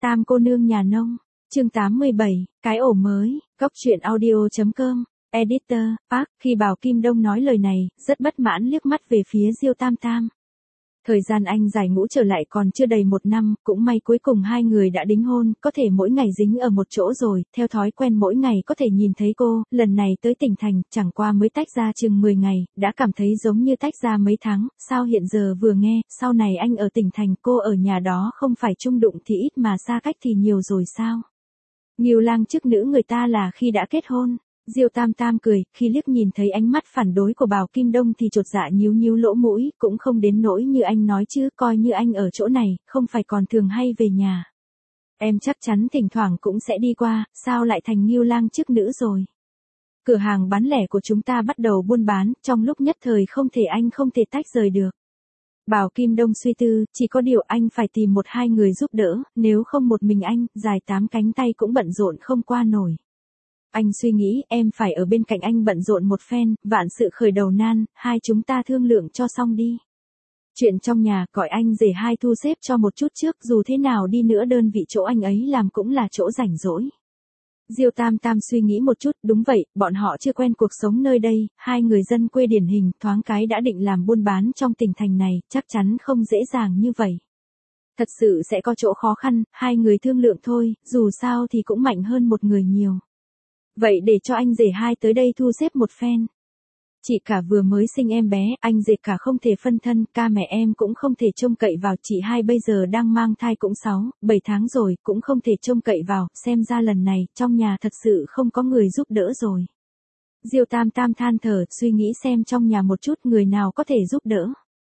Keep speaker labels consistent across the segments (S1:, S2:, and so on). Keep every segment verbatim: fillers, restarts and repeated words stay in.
S1: Tam cô nương nhà nông, chương tám mươi bảy, cái ổ mới, Cóc truyện audio chấm com, editor, Park. Khi Bảo Kim Đông nói lời này, rất bất mãn liếc mắt về phía Diêu Tam Tam. Thời gian anh giải ngũ trở lại còn chưa đầy một năm, cũng may cuối cùng hai người đã đính hôn, có thể mỗi ngày dính ở một chỗ rồi, theo thói quen mỗi ngày có thể nhìn thấy cô, lần này tới tỉnh thành, chẳng qua mới tách ra chừng mười ngày, đã cảm thấy giống như tách ra mấy tháng, sao hiện giờ vừa nghe, sau này anh ở tỉnh thành, cô ở nhà đó không phải chung đụng thì ít mà xa cách thì nhiều rồi sao? Ngưu lang chức nữ người ta là khi đã kết hôn. Diêu Tam Tam cười, khi liếc nhìn thấy ánh mắt phản đối của Bảo Kim Đông thì chột dạ nhíu nhíu lỗ mũi, cũng không đến nỗi như anh nói chứ, coi như anh ở chỗ này, không phải còn thường hay về nhà. Em chắc chắn thỉnh thoảng cũng sẽ đi qua, sao lại thành Ngưu lang chức nữ rồi? Cửa hàng bán lẻ của chúng ta bắt đầu buôn bán, trong lúc nhất thời không thể anh không thể tách rời được. Bảo Kim Đông suy tư, chỉ có điều anh phải tìm một hai người giúp đỡ, nếu không một mình anh, dài tám cánh tay cũng bận rộn không qua nổi. Anh suy nghĩ, em phải ở bên cạnh anh bận rộn một phen, vạn sự khởi đầu nan, hai chúng ta thương lượng cho xong đi. Chuyện trong nhà, gọi anh rể hai thu xếp cho một chút trước, dù thế nào đi nữa đơn vị chỗ anh ấy làm cũng là chỗ rảnh rỗi. Diêu Tam Tam suy nghĩ một chút, đúng vậy, bọn họ chưa quen cuộc sống nơi đây, hai người dân quê điển hình, thoáng cái đã định làm buôn bán trong tỉnh thành này, chắc chắn không dễ dàng như vậy. Thật sự sẽ có chỗ khó khăn, hai người thương lượng thôi, dù sao thì cũng mạnh hơn một người nhiều. Vậy để cho anh rể hai tới đây thu xếp một phen. Chị cả vừa mới sinh em bé, anh rể cả không thể phân thân, ca mẹ em cũng không thể trông cậy vào, chị hai bây giờ đang mang thai cũng sáu, bảy tháng rồi, cũng không thể trông cậy vào, xem ra lần này, trong nhà thật sự không có người giúp đỡ rồi. Diêu Tam Tam than thở, suy nghĩ xem trong nhà một chút người nào có thể giúp đỡ.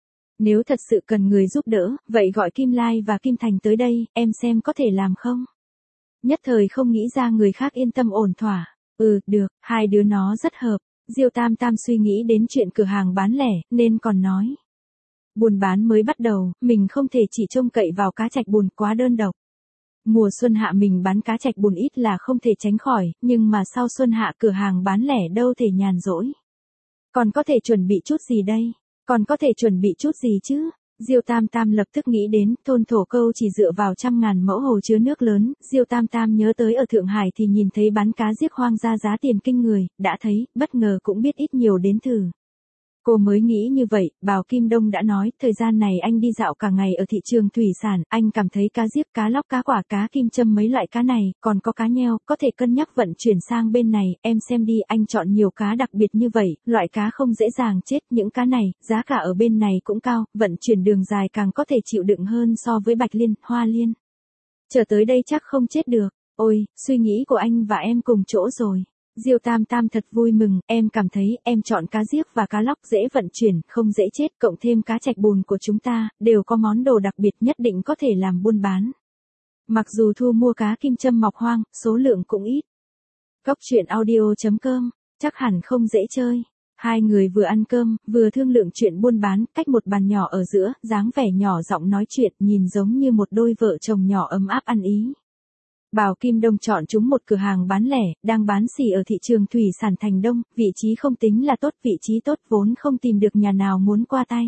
S1: Nếu thật sự cần người giúp đỡ, vậy gọi Kim Lai và Kim Thành tới đây, em xem có thể làm không? Nhất thời không nghĩ ra người khác yên tâm ổn thỏa. Ừ, được, hai đứa nó rất hợp. Diêu Tam Tam suy nghĩ đến chuyện cửa hàng bán lẻ, nên còn nói. Buôn bán mới bắt đầu, mình không thể chỉ trông cậy vào cá trạch bùn, quá đơn độc. Mùa xuân hạ mình bán cá trạch bùn ít là không thể tránh khỏi, nhưng mà sau xuân hạ cửa hàng bán lẻ đâu thể nhàn rỗi. Còn có thể chuẩn bị chút gì đây? Còn có thể chuẩn bị chút gì chứ? Diêu Tam Tam lập tức nghĩ đến, thôn Thổ Câu chỉ dựa vào trăm ngàn mẫu hồ chứa nước lớn, Diêu Tam Tam nhớ tới ở Thượng Hải thì nhìn thấy bán cá giết hoang ra giá tiền kinh người, đã thấy, bất ngờ cũng biết ít nhiều đến thử. Cô mới nghĩ như vậy, Bảo Kim Đông đã nói, thời gian này anh đi dạo cả ngày ở thị trường thủy sản, anh cảm thấy cá giết, cá lóc, cá quả, cá kim châm mấy loại cá này, còn có cá nheo, có thể cân nhắc vận chuyển sang bên này, em xem đi, anh chọn nhiều cá đặc biệt như vậy, loại cá không dễ dàng chết, những cá này, giá cả ở bên này cũng cao, vận chuyển đường dài càng có thể chịu đựng hơn so với bạch liên, hoa liên. Trở tới đây chắc không chết được, ôi, suy nghĩ của anh và em cùng chỗ rồi. Diêu Tam Tam thật vui mừng, em cảm thấy, em chọn cá giếc và cá lóc dễ vận chuyển, không dễ chết, cộng thêm cá trạch bùn của chúng ta, đều có món đồ đặc biệt nhất định có thể làm buôn bán. Mặc dù thu mua cá kim châm mọc hoang, số lượng cũng ít. Cóc truyện audio chấm com, chắc hẳn không dễ chơi. Hai người vừa ăn cơm, vừa thương lượng chuyện buôn bán, cách một bàn nhỏ ở giữa, dáng vẻ nhỏ giọng nói chuyện, nhìn giống như một đôi vợ chồng nhỏ ấm áp ăn ý. Bảo Kim Đông chọn chúng một cửa hàng bán lẻ, đang bán xỉ ở thị trường thủy sản Thành Đông, vị trí không tính là tốt, vị trí tốt vốn không tìm được nhà nào muốn qua tay.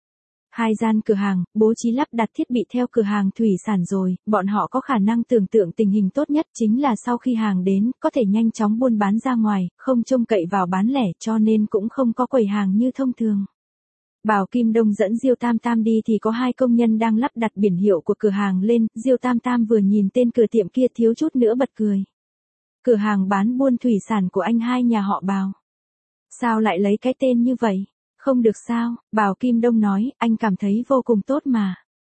S1: Hai gian cửa hàng, bố trí lắp đặt thiết bị theo cửa hàng thủy sản rồi, bọn họ có khả năng tưởng tượng tình hình tốt nhất chính là sau khi hàng đến, có thể nhanh chóng buôn bán ra ngoài, không trông cậy vào bán lẻ cho nên cũng không có quầy hàng như thông thường. Bảo Kim Đông dẫn Diêu Tam Tam đi thì có hai công nhân đang lắp đặt biển hiệu của cửa hàng lên, Diêu Tam Tam vừa nhìn tên cửa tiệm kia thiếu chút nữa bật cười. Cửa hàng bán buôn thủy sản của anh hai nhà họ Bảo. Sao lại lấy cái tên như vậy? Không được sao? Bảo Kim Đông nói, anh cảm thấy vô cùng tốt mà.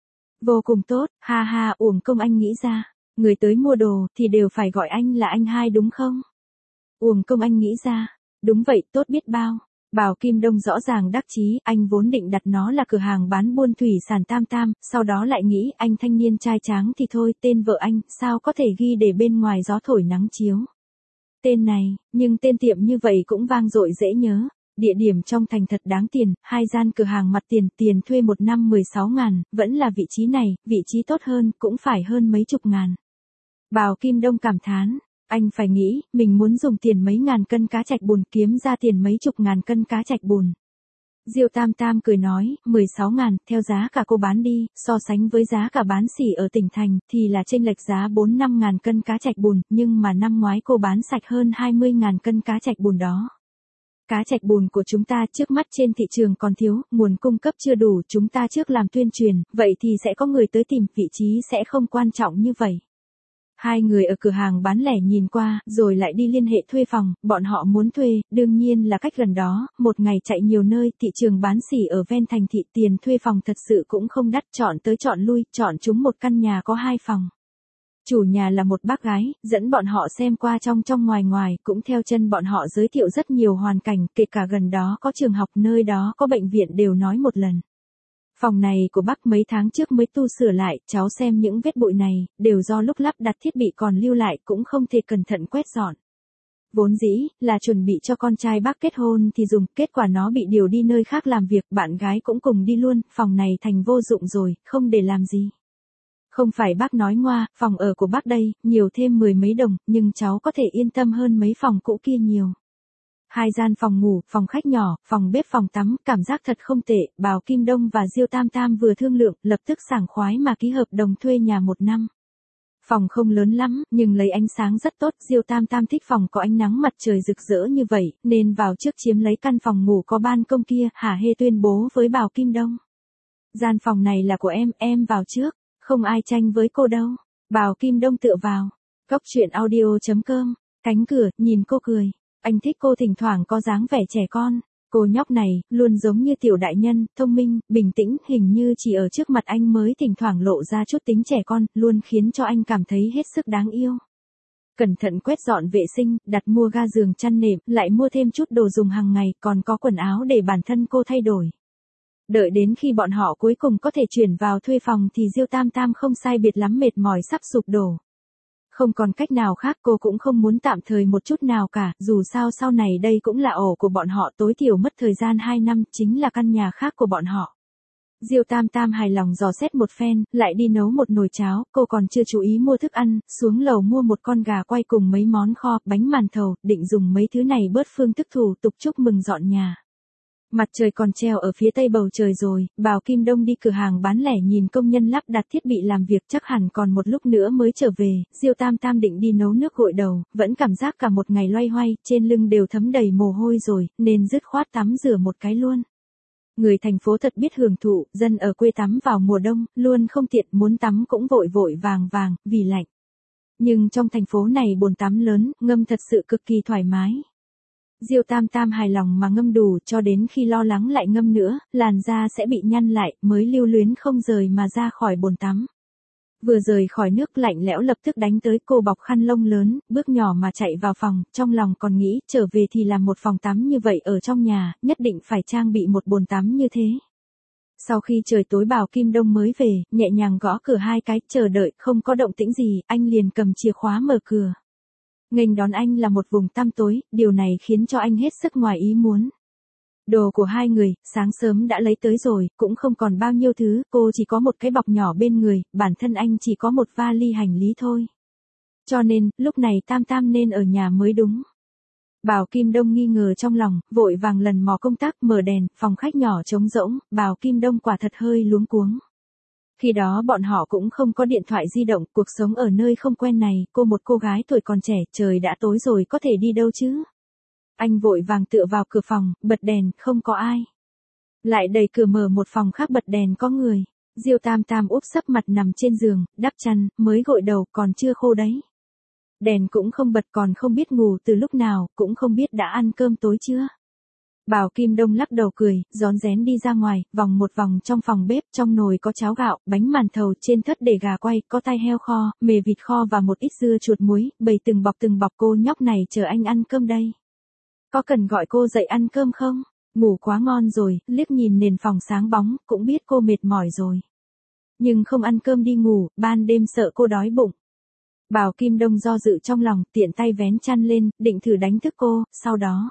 S1: Vô cùng tốt, ha ha, uổng công anh nghĩ ra. Người tới mua đồ thì đều phải gọi anh là anh hai đúng không? Uổng công anh nghĩ ra. Đúng vậy, tốt biết bao. Bảo Kim Đông rõ ràng đắc chí, anh vốn định đặt nó là cửa hàng bán buôn thủy sản Tam Tam, sau đó lại nghĩ anh thanh niên trai tráng thì thôi, tên vợ anh, sao có thể ghi để bên ngoài gió thổi nắng chiếu. Tên này, nhưng tên tiệm như vậy cũng vang dội dễ nhớ, địa điểm trong thành thật đáng tiền, hai gian cửa hàng mặt tiền, tiền thuê một năm mười sáu ngàn, vẫn là vị trí này, vị trí tốt hơn, cũng phải hơn mấy chục ngàn. Bảo Kim Đông cảm thán. Anh phải nghĩ, mình muốn dùng tiền mấy ngàn cân cá trạch bùn kiếm ra tiền mấy chục ngàn cân cá trạch bùn. Diêu Tam Tam cười nói, mười sáu ngàn, theo giá cả cô bán đi, so sánh với giá cả bán xỉ ở tỉnh thành, thì là chênh lệch giá bốn năm ngàn cân cá trạch bùn, nhưng mà năm ngoái cô bán sạch hơn hai mươi ngàn cân cá trạch bùn đó. Cá trạch bùn của chúng ta trước mắt trên thị trường còn thiếu, nguồn cung cấp chưa đủ, chúng ta trước làm tuyên truyền, vậy thì sẽ có người tới tìm, vị trí sẽ không quan trọng như vậy. Hai người ở cửa hàng bán lẻ nhìn qua, rồi lại đi liên hệ thuê phòng, bọn họ muốn thuê, đương nhiên là cách gần đó, một ngày chạy nhiều nơi, thị trường bán xỉ ở ven thành thị, tiền thuê phòng thật sự cũng không đắt, chọn tới chọn lui, chọn chúng một căn nhà có hai phòng. Chủ nhà là một bác gái, dẫn bọn họ xem qua trong trong ngoài ngoài, cũng theo chân bọn họ giới thiệu rất nhiều hoàn cảnh, kể cả gần đó có trường học, nơi đó có bệnh viện đều nói một lần. Phòng này của bác mấy tháng trước mới tu sửa lại, cháu xem những vết bụi này, đều do lúc lắp đặt thiết bị còn lưu lại, cũng không thể cẩn thận quét dọn. Vốn dĩ, là chuẩn bị cho con trai bác kết hôn thì dùng, kết quả nó bị điều đi nơi khác làm việc, bạn gái cũng cùng đi luôn, phòng này thành vô dụng rồi, không để làm gì. Không phải bác nói ngoa, phòng ở của bác đây, nhiều thêm mười mấy đồng, nhưng cháu có thể yên tâm hơn mấy phòng cũ kia nhiều. Hai gian phòng ngủ, phòng khách nhỏ, phòng bếp, phòng tắm, cảm giác thật không tệ, Bào Kim Đông và Diêu Tam Tam vừa thương lượng, lập tức sảng khoái mà ký hợp đồng thuê nhà một năm. Phòng không lớn lắm, nhưng lấy ánh sáng rất tốt, Diêu Tam Tam thích phòng có ánh nắng mặt trời rực rỡ như vậy, nên vào trước chiếm lấy căn phòng ngủ có ban công kia, hả hê tuyên bố với Bào Kim Đông. Gian phòng này là của em, em vào trước, không ai tranh với cô đâu. Bào Kim Đông tựa vào. Cốc truyện audio chấm com, cánh cửa, nhìn cô cười. Anh thích cô thỉnh thoảng có dáng vẻ trẻ con. Cô nhóc này, luôn giống như tiểu đại nhân, thông minh, bình tĩnh, hình như chỉ ở trước mặt anh mới thỉnh thoảng lộ ra chút tính trẻ con, luôn khiến cho anh cảm thấy hết sức đáng yêu. Cẩn thận quét dọn vệ sinh, đặt mua ga giường chăn nệm, lại mua thêm chút đồ dùng hàng ngày, còn có quần áo để bản thân cô thay đổi. Đợi đến khi bọn họ cuối cùng có thể chuyển vào thuê phòng thì Diêu Tam Tam không sai biệt lắm mệt mỏi sắp sụp đổ. Không còn cách nào khác, cô cũng không muốn tạm thời một chút nào cả, dù sao sau này đây cũng là ổ của bọn họ, tối thiểu mất thời gian hai năm, chính là căn nhà khác của bọn họ. Diêu Tam Tam hài lòng dò xét một phen, lại đi nấu một nồi cháo, cô còn chưa chú ý mua thức ăn, xuống lầu mua một con gà quay cùng mấy món kho, bánh màn thầu, định dùng mấy thứ này bớt phương thức thủ tục chúc mừng dọn nhà. Mặt trời còn treo ở phía tây bầu trời rồi, Bào Kim Đông đi cửa hàng bán lẻ nhìn công nhân lắp đặt thiết bị làm việc, chắc hẳn còn một lúc nữa mới trở về, Diêu Tam Tam định đi nấu nước gội đầu, vẫn cảm giác cả một ngày loay hoay, trên lưng đều thấm đầy mồ hôi rồi, nên dứt khoát tắm rửa một cái luôn. Người thành phố thật biết hưởng thụ, dân ở quê tắm vào mùa đông, luôn không tiện, muốn tắm cũng vội vội vàng vàng, vì lạnh. Nhưng trong thành phố này bồn tắm lớn, ngâm thật sự cực kỳ thoải mái. Diêu Tam Tam hài lòng mà ngâm đủ, cho đến khi lo lắng lại ngâm nữa, làn da sẽ bị nhăn lại, mới lưu luyến không rời mà ra khỏi bồn tắm. Vừa rời khỏi nước lạnh lẽo lập tức đánh tới, cô bọc khăn lông lớn, bước nhỏ mà chạy vào phòng, trong lòng còn nghĩ, trở về thì làm một phòng tắm như vậy ở trong nhà, nhất định phải trang bị một bồn tắm như thế. Sau khi trời tối Bào Kim Đông mới về, nhẹ nhàng gõ cửa hai cái, chờ đợi, không có động tĩnh gì, anh liền cầm chìa khóa mở cửa. Nghênh đón anh là một vùng tăm tối, điều này khiến cho anh hết sức ngoài ý muốn. Đồ của hai người, sáng sớm đã lấy tới rồi, cũng không còn bao nhiêu thứ, cô chỉ có một cái bọc nhỏ bên người, bản thân anh chỉ có một vali hành lý thôi. Cho nên, lúc này Tam Tam nên ở nhà mới đúng. Bào Kim Đông nghi ngờ trong lòng, vội vàng lần mò công tắc, mở đèn, phòng khách nhỏ trống rỗng, Bào Kim Đông quả thật hơi luống cuống. Khi đó bọn họ cũng không có điện thoại di động, cuộc sống ở nơi không quen này, cô một cô gái tuổi còn trẻ, trời đã tối rồi có thể đi đâu chứ. Anh vội vàng tựa vào cửa phòng, bật đèn, không có ai. Lại đẩy cửa mở một phòng khác, bật đèn, có người. Diêu Tam Tam úp sấp mặt nằm trên giường, đắp chăn, mới gội đầu, còn chưa khô đấy. Đèn cũng không bật, còn không biết ngủ từ lúc nào, cũng không biết đã ăn cơm tối chưa. Bào Kim Đông lắc đầu cười, rón rén đi ra ngoài, vòng một vòng trong phòng bếp, trong nồi có cháo gạo, bánh màn thầu, trên thớt để gà quay, có tai heo kho, mề vịt kho và một ít dưa chuột muối, bày từng bọc từng bọc. Cô nhóc này chờ anh ăn cơm đây. Có cần gọi cô dậy ăn cơm không? Ngủ quá ngon rồi, liếc nhìn nền phòng sáng bóng, cũng biết cô mệt mỏi rồi. Nhưng không ăn cơm đi ngủ, ban đêm sợ cô đói bụng. Bào Kim Đông do dự trong lòng, tiện tay vén chăn lên, định thử đánh thức cô, sau đó...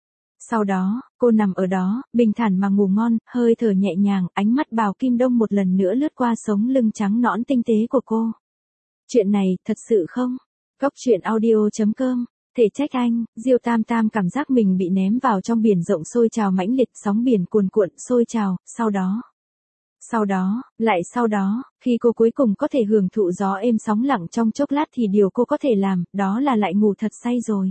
S1: Sau đó, cô nằm ở đó, bình thản mà ngủ ngon, hơi thở nhẹ nhàng, ánh mắt Bào Kim Đông một lần nữa lướt qua sống lưng trắng nõn tinh tế của cô. Chuyện này, thật sự không? Cốc truyện audio chấm com Thể trách anh, Diêu Tam Tam cảm giác mình bị ném vào trong biển rộng sôi trào mãnh liệt, sóng biển cuồn cuộn sôi trào, sau đó. Sau đó, lại sau đó, khi cô cuối cùng có thể hưởng thụ gió êm sóng lặng trong chốc lát thì điều cô có thể làm, đó là lại ngủ thật say rồi.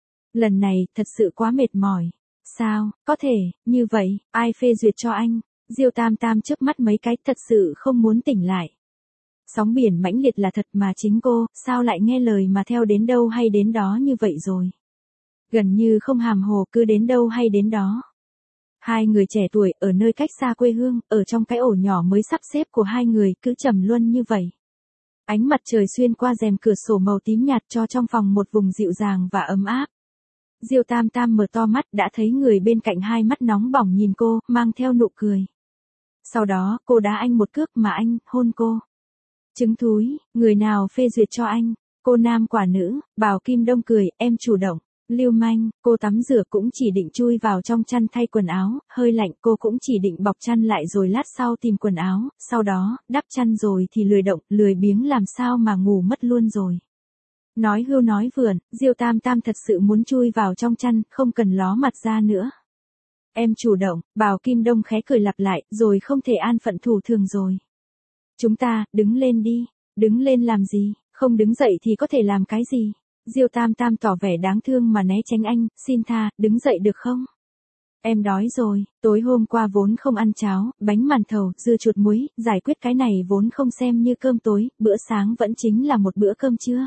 S1: Lần này, thật sự quá mệt mỏi. Sao, có thể, như vậy, ai phê duyệt cho anh? Diêu Tam Tam chớp mắt mấy cái, thật sự không muốn tỉnh lại. Sóng biển mãnh liệt là thật mà chính cô, sao lại nghe lời mà theo đến đâu hay đến đó như vậy rồi. Gần như không hàm hồ, cứ đến đâu hay đến đó. Hai người trẻ tuổi ở nơi cách xa quê hương, ở trong cái ổ nhỏ mới sắp xếp của hai người cứ trầm luân như vậy. Ánh mặt trời xuyên qua rèm cửa sổ màu tím nhạt cho trong phòng một vùng dịu dàng và ấm áp. Diêu Tam Tam mở to mắt đã thấy người bên cạnh hai mắt nóng bỏng nhìn cô, mang theo nụ cười. Sau đó, cô đá anh một cước mà anh, hôn cô. Trứng thúi, người nào phê duyệt cho anh? Cô nam quả nữ, Bảo Kim Đông cười, em chủ động. Lưu manh, cô tắm rửa cũng chỉ định chui vào trong chăn thay quần áo, hơi lạnh cô cũng chỉ định bọc chăn lại rồi lát sau tìm quần áo, sau đó, đắp chăn rồi thì lười động, lười biếng làm sao mà ngủ mất luôn rồi. Nói hưu nói vượn, Diêu Tam Tam thật sự muốn chui vào trong chăn, không cần ló mặt ra nữa. Em chủ động, Bảo Kim Đông khẽ cười lặp lại, rồi không thể an phận thủ thường rồi. Chúng ta, đứng lên đi, đứng lên làm gì, không đứng dậy thì có thể làm cái gì? Diêu Tam Tam tỏ vẻ đáng thương mà né tránh anh, xin tha, đứng dậy được không? Em đói rồi, tối hôm qua vốn không ăn cháo, bánh màn thầu, dưa chuột muối, giải quyết cái này vốn không xem như cơm tối, bữa sáng vẫn chính là một bữa cơm trưa.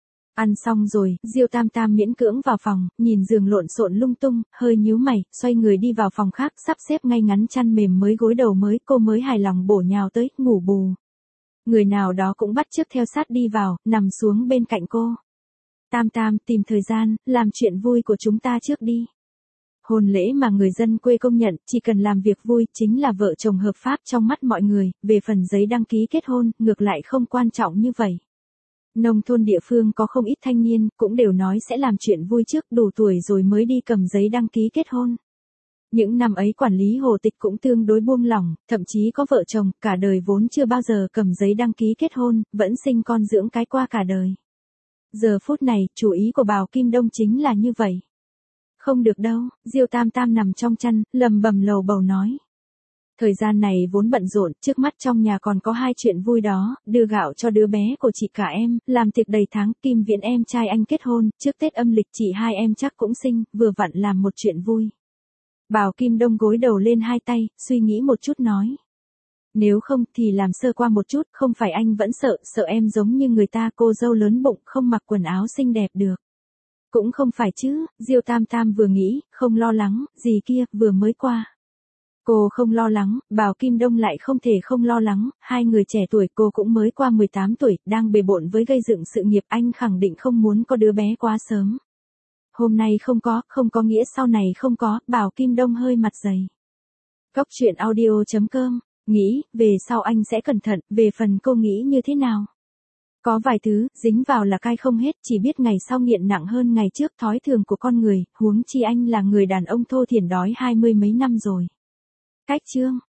S1: Ăn xong rồi, Diêu Tam Tam miễn cưỡng vào phòng, nhìn giường lộn xộn lung tung, hơi nhíu mày, xoay người đi vào phòng khác, sắp xếp ngay ngắn chăn mềm mới gối đầu mới, cô mới hài lòng bổ nhào tới, ngủ bù. Người nào đó cũng bắt chước theo sát đi vào, nằm xuống bên cạnh cô. Tam Tam, tìm thời gian, làm chuyện vui của chúng ta trước đi. Hôn lễ mà người dân quê công nhận, chỉ cần làm việc vui, chính là vợ chồng hợp pháp trong mắt mọi người, về phần giấy đăng ký kết hôn, ngược lại không quan trọng như vậy. Nông thôn địa phương có không ít thanh niên, cũng đều nói sẽ làm chuyện vui trước đủ tuổi rồi mới đi cầm giấy đăng ký kết hôn. Những năm ấy quản lý hồ tịch cũng tương đối buông lỏng, thậm chí có vợ chồng, cả đời vốn chưa bao giờ cầm giấy đăng ký kết hôn, vẫn sinh con dưỡng cái qua cả đời. Giờ phút này, chủ ý của Bảo Kim Đông chính là như vậy. Không được đâu, Diêu Tam Tam nằm trong chăn, lầm bầm lầu bầu nói. Thời gian này vốn bận rộn, trước mắt trong nhà còn có hai chuyện vui đó, đưa gạo cho đứa bé của chị cả em, làm tiệc đầy tháng, Kim Viễn em trai anh kết hôn, trước Tết âm lịch chị hai em chắc cũng sinh, vừa vặn làm một chuyện vui. Bảo Kim Đông gối đầu lên hai tay, suy nghĩ một chút nói. Nếu không thì làm sơ qua một chút, không phải anh vẫn sợ, sợ em giống như người ta cô dâu lớn bụng, không mặc quần áo xinh đẹp được. Cũng không phải chứ, Diêu Tam Tam vừa nghĩ, không lo lắng, gì kia, vừa mới qua. Cô không lo lắng, Bảo Kim Đông lại không thể không lo lắng, hai người trẻ tuổi cô cũng mới qua mười tám tuổi, đang bề bộn với gây dựng sự nghiệp, anh khẳng định không muốn có đứa bé quá sớm. Hôm nay không có, không có nghĩa sau này không có, Bảo Kim Đông hơi mặt dày. Góc truyện audio chấm com, nghĩ, về sau anh sẽ cẩn thận, về phần cô nghĩ như thế nào? Có vài thứ, dính vào là cai không hết, chỉ biết ngày sau nghiện nặng hơn ngày trước, thói thường của con người, huống chi anh là người đàn ông thô thiển đói hai mươi mấy năm rồi. Cách chương